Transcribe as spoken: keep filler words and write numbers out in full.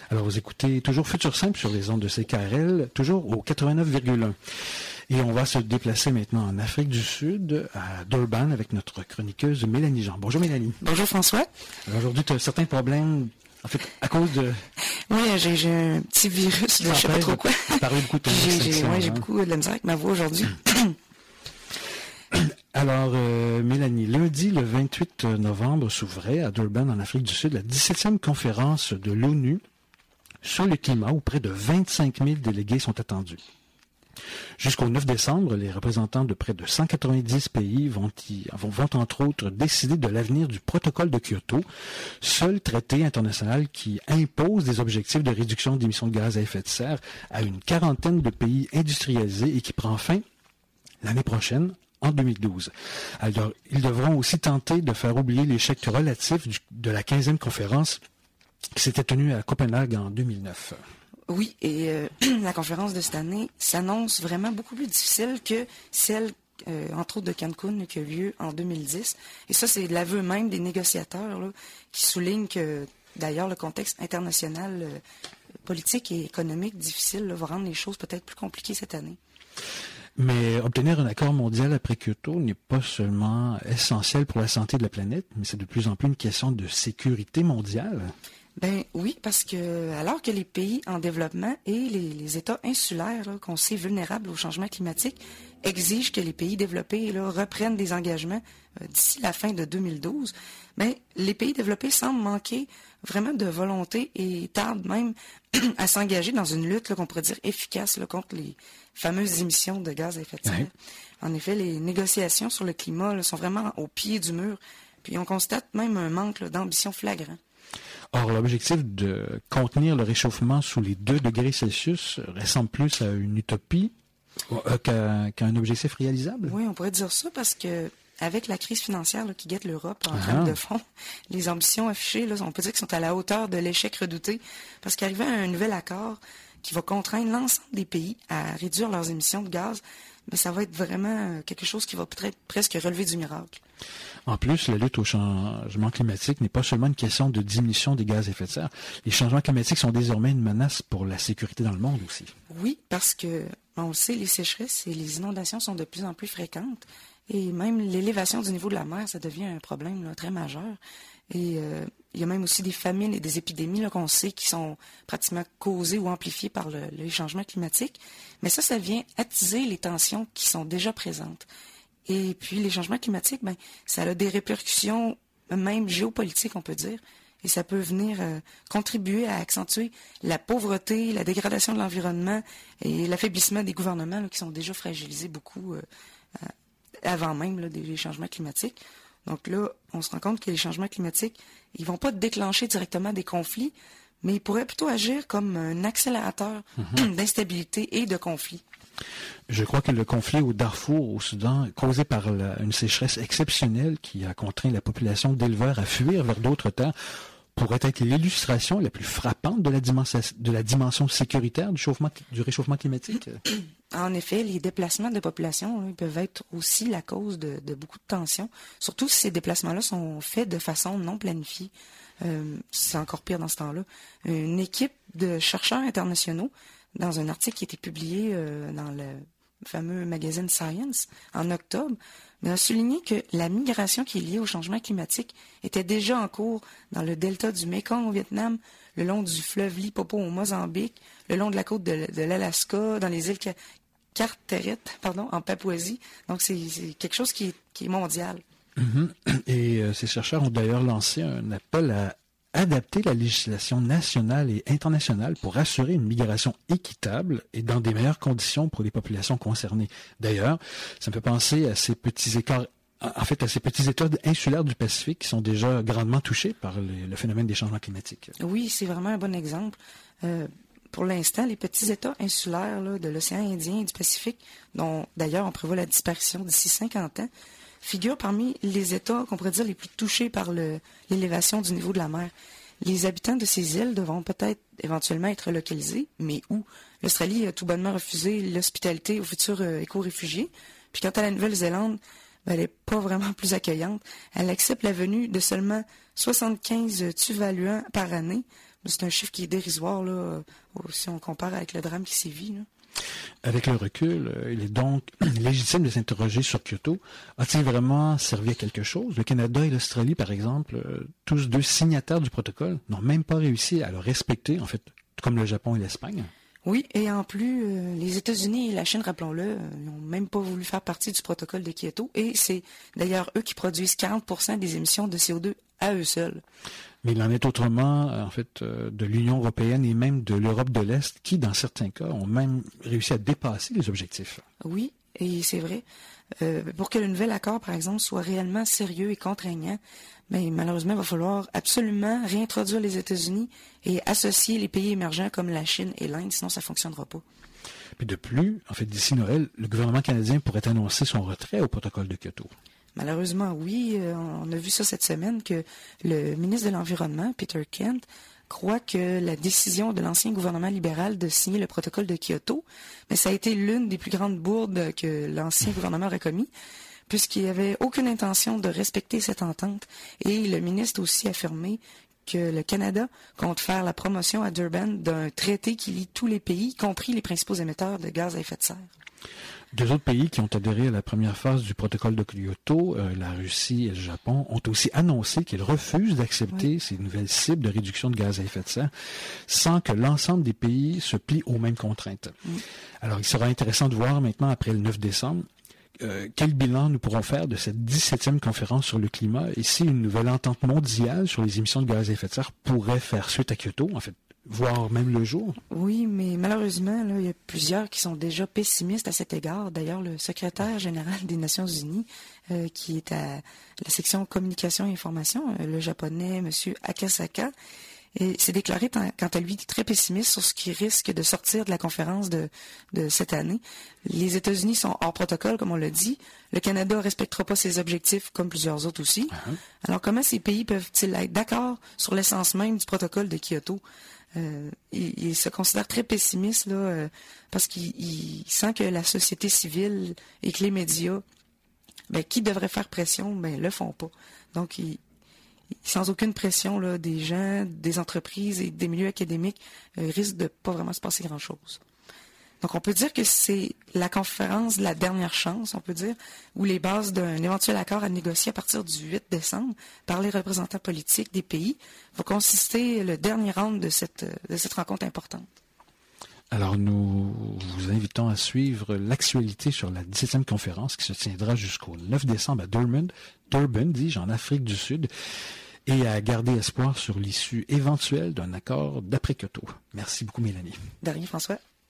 Alors, vous écoutez toujours Futur Simple sur les ondes de C K R L, toujours au quatre-vingt-neuf virgule un. Et on va se déplacer maintenant en Afrique du Sud, à Durban, avec notre chroniqueuse Mélanie Jean. Bonjour Mélanie. Bonjour François. Alors, aujourd'hui, tu as certains problèmes, en fait, à cause de... Oui, j'ai, j'ai un petit virus, de, je sais pas trop quoi. Parler beaucoup de ton j'ai, j'ai, ouais, hein. j'ai beaucoup de la misère avec ma voix aujourd'hui. Alors, euh, Mélanie, lundi, le vingt-huit novembre, s'ouvrait à Durban, en Afrique du Sud, la dix-septième conférence de l'ONU sur le climat, où près de vingt-cinq mille délégués sont attendus. Jusqu'au neuf décembre, les représentants de près de cent quatre-vingt-dix pays vont, y, vont, vont entre autres décider de l'avenir du protocole de Kyoto, seul traité international qui impose des objectifs de réduction d'émissions de gaz à effet de serre à une quarantaine de pays industrialisés et qui prend fin l'année prochaine, en deux mille douze. Alors, ils devront aussi tenter de faire oublier l'échec relatif du, de la quinzième conférence qui s'était tenue à Copenhague en deux mille neuf. Oui, et euh, la conférence de cette année s'annonce vraiment beaucoup plus difficile que celle, euh, entre autres, de Cancun qui a eu lieu en deux mille dix. Et ça, c'est l'aveu même des négociateurs là, qui soulignent que, d'ailleurs, le contexte international, euh, politique et économique difficile là, va rendre les choses peut-être plus compliquées cette année. Mais obtenir un accord mondial après Kyoto n'est pas seulement essentiel pour la santé de la planète, mais c'est de plus en plus une question de sécurité mondiale. Ben oui, parce que alors que les pays en développement et les, les États insulaires, là, qu'on sait vulnérables au changement climatique, exigent que les pays développés là, reprennent des engagements euh, d'ici la fin de deux mille douze, ben, les pays développés semblent manquer vraiment de volonté et tardent même à s'engager dans une lutte là, qu'on pourrait dire efficace là, contre les fameuses émissions de gaz à effet de serre. Oui. En effet, les négociations sur le climat là, sont vraiment au pied du mur, puis on constate même un manque là, d'ambition flagrant. Or, l'objectif de contenir le réchauffement sous les deux degrés Celsius ressemble plus à une utopie euh, qu'à, qu'à un objectif réalisable? Oui, on pourrait dire ça parce que avec la crise financière là, qui guette l'Europe en ah. trame de fond, les ambitions affichées, là, on peut dire qu'elles sont à la hauteur de l'échec redouté parce qu'arriver à un nouvel accord qui va contraindre l'ensemble des pays à réduire leurs émissions de gaz, mais ça va être vraiment quelque chose qui va peut-être presque relever du miracle. En plus, la lutte au changement climatique n'est pas seulement une question de diminution des gaz à effet de serre. Les changements climatiques sont désormais une menace pour la sécurité dans le monde aussi. Oui, parce que, on le sait, les sécheresses et les inondations sont de plus en plus fréquentes. Et même l'élévation du niveau de la mer, ça devient un problème là, très majeur. Et euh, il y a même aussi des famines et des épidémies là, qu'on sait qui sont pratiquement causées ou amplifiées par le, les changements climatiques. Mais ça, ça vient attiser les tensions qui sont déjà présentes. Et puis, les changements climatiques, ben, ça a des répercussions, même géopolitiques, on peut dire. Et ça peut venir euh, contribuer à accentuer la pauvreté, la dégradation de l'environnement et l'affaiblissement des gouvernements là, qui sont déjà fragilisés beaucoup euh, avant même là, des changements climatiques. Donc là, on se rend compte que les changements climatiques, ils vont pas déclencher directement des conflits, mais ils pourraient plutôt agir comme un accélérateur mm-hmm. d'instabilité et de conflits. Je crois que le conflit au Darfour, au Soudan, causé par la, une sécheresse exceptionnelle qui a contraint la population d'éleveurs à fuir vers d'autres terres, pourrait être l'illustration la plus frappante de la dimension, de la dimension sécuritaire du, chauffement, du réchauffement climatique. En effet, les déplacements de population là, peuvent être aussi la cause de, de beaucoup de tensions, surtout si ces déplacements-là sont faits de façon non planifiée. Euh, c'est encore pire dans ce temps-là. Une équipe de chercheurs internationaux, dans un article qui a été publié euh, dans le fameux magazine Science en octobre, mais a souligné que la migration qui est liée au changement climatique était déjà en cours dans le delta du Mekong au Vietnam, le long du fleuve Limpopo au Mozambique, le long de la côte de, de l'Alaska, dans les îles Carteret, pardon, en Papouasie. Donc c'est, c'est quelque chose qui est, qui est mondial. Mm-hmm. Et euh, ces chercheurs ont d'ailleurs lancé un appel à adapter la législation nationale et internationale pour assurer une migration équitable et dans des meilleures conditions pour les populations concernées. D'ailleurs, ça me fait penser à ces petits écarts, en fait, à ces petits États insulaires du Pacifique qui sont déjà grandement touchés par le, le phénomène des changements climatiques. Oui, c'est vraiment un bon exemple. Euh, pour l'instant, les petits États insulaires là, de l'océan Indien et du Pacifique, dont d'ailleurs on prévoit la disparition d'ici cinquante ans, figurent parmi les États qu'on pourrait dire les plus touchés par le, l'élévation du niveau de la mer. Les habitants de ces îles devront peut-être éventuellement être localisés, mais où? L'Australie a tout bonnement refusé l'hospitalité aux futurs euh, éco-réfugiés. Puis quant à la Nouvelle-Zélande, ben, elle n'est pas vraiment plus accueillante. Elle accepte la venue de seulement soixante-quinze Tuvaluans par année, c'est un chiffre qui est dérisoire, là, si on compare avec le drame qui sévit, là. Avec le recul, il est donc légitime de s'interroger sur Kyoto. A-t-il vraiment servi à quelque chose? Le Canada et l'Australie, par exemple, tous deux signataires du protocole, n'ont même pas réussi à le respecter, en fait, comme le Japon et l'Espagne. Oui, et en plus, euh, les États-Unis et la Chine, rappelons-le, n'ont même pas voulu faire partie du protocole de Kyoto. Et c'est d'ailleurs eux qui produisent quarante pour cent des émissions de C O deux à eux seuls. Mais il en est autrement, en fait, de l'Union européenne et même de l'Europe de l'Est, qui, dans certains cas, ont même réussi à dépasser les objectifs. Oui, et c'est vrai. Euh, pour que le nouvel accord, par exemple, soit réellement sérieux et contraignant, mais malheureusement, il va falloir absolument réintroduire les États-Unis et associer les pays émergents comme la Chine et l'Inde, sinon ça ne fonctionnera pas. Puis de plus, en fait, d'ici Noël, le gouvernement canadien pourrait annoncer son retrait au protocole de Kyoto. Malheureusement, oui. Euh, on a vu ça cette semaine que le ministre de l'Environnement, Peter Kent, croit que la décision de l'ancien gouvernement libéral de signer le protocole de Kyoto, mais ça a été l'une des plus grandes bourdes que l'ancien gouvernement aurait commis, puisqu'il n'y avait aucune intention de respecter cette entente. Et le ministre a aussi affirmé que le Canada compte faire la promotion à Durban d'un traité qui lie tous les pays, y compris les principaux émetteurs de gaz à effet de serre. Deux autres pays qui ont adhéré à la première phase du protocole de Kyoto, euh, la Russie et le Japon, ont aussi annoncé qu'ils refusent d'accepter oui. ces nouvelles cibles de réduction de gaz à effet de serre sans que l'ensemble des pays se plient aux mêmes contraintes. Oui. Alors, il sera intéressant de voir maintenant, après le neuf décembre, euh, quel bilan nous pourrons faire de cette dix-septième conférence sur le climat et si une nouvelle entente mondiale sur les émissions de gaz à effet de serre pourrait faire suite à Kyoto, en fait, voire même le jour. Oui, mais malheureusement, là, il y a plusieurs qui sont déjà pessimistes à cet égard. D'ailleurs, le secrétaire général des Nations Unies, euh, qui est à la section communication et information, euh, le japonais M. Akasaka, et s'est déclaré, quant à lui, très pessimiste sur ce qui risque de sortir de la conférence de, de cette année. Les États-Unis sont hors protocole, comme on l'a dit. Le Canada ne respectera pas ses objectifs, comme plusieurs autres aussi. Uh-huh. Alors, comment ces pays peuvent-ils être d'accord sur l'essence même du protocole de Kyoto? Euh, il, il se considère très pessimiste là, euh, parce qu'il il sent que la société civile et que les médias, ben, qui devraient faire pression, ben, le font pas. Donc, il, sans aucune pression là, des gens, des entreprises et des milieux académiques, euh, il risque de pas vraiment se passer grand-chose. Donc, on peut dire que c'est la conférence de la dernière chance, on peut dire, où les bases d'un éventuel accord à négocier à partir du huit décembre par les représentants politiques des pays va consister le dernier round de cette, de cette rencontre importante. Alors, nous vous invitons à suivre l'actualité sur la dix-septième conférence qui se tiendra jusqu'au neuf décembre à Durban, Durban, dis-je, en Afrique du Sud, et à garder espoir sur l'issue éventuelle d'un accord d'après Kyoto. Merci beaucoup, Mélanie. De rien, François.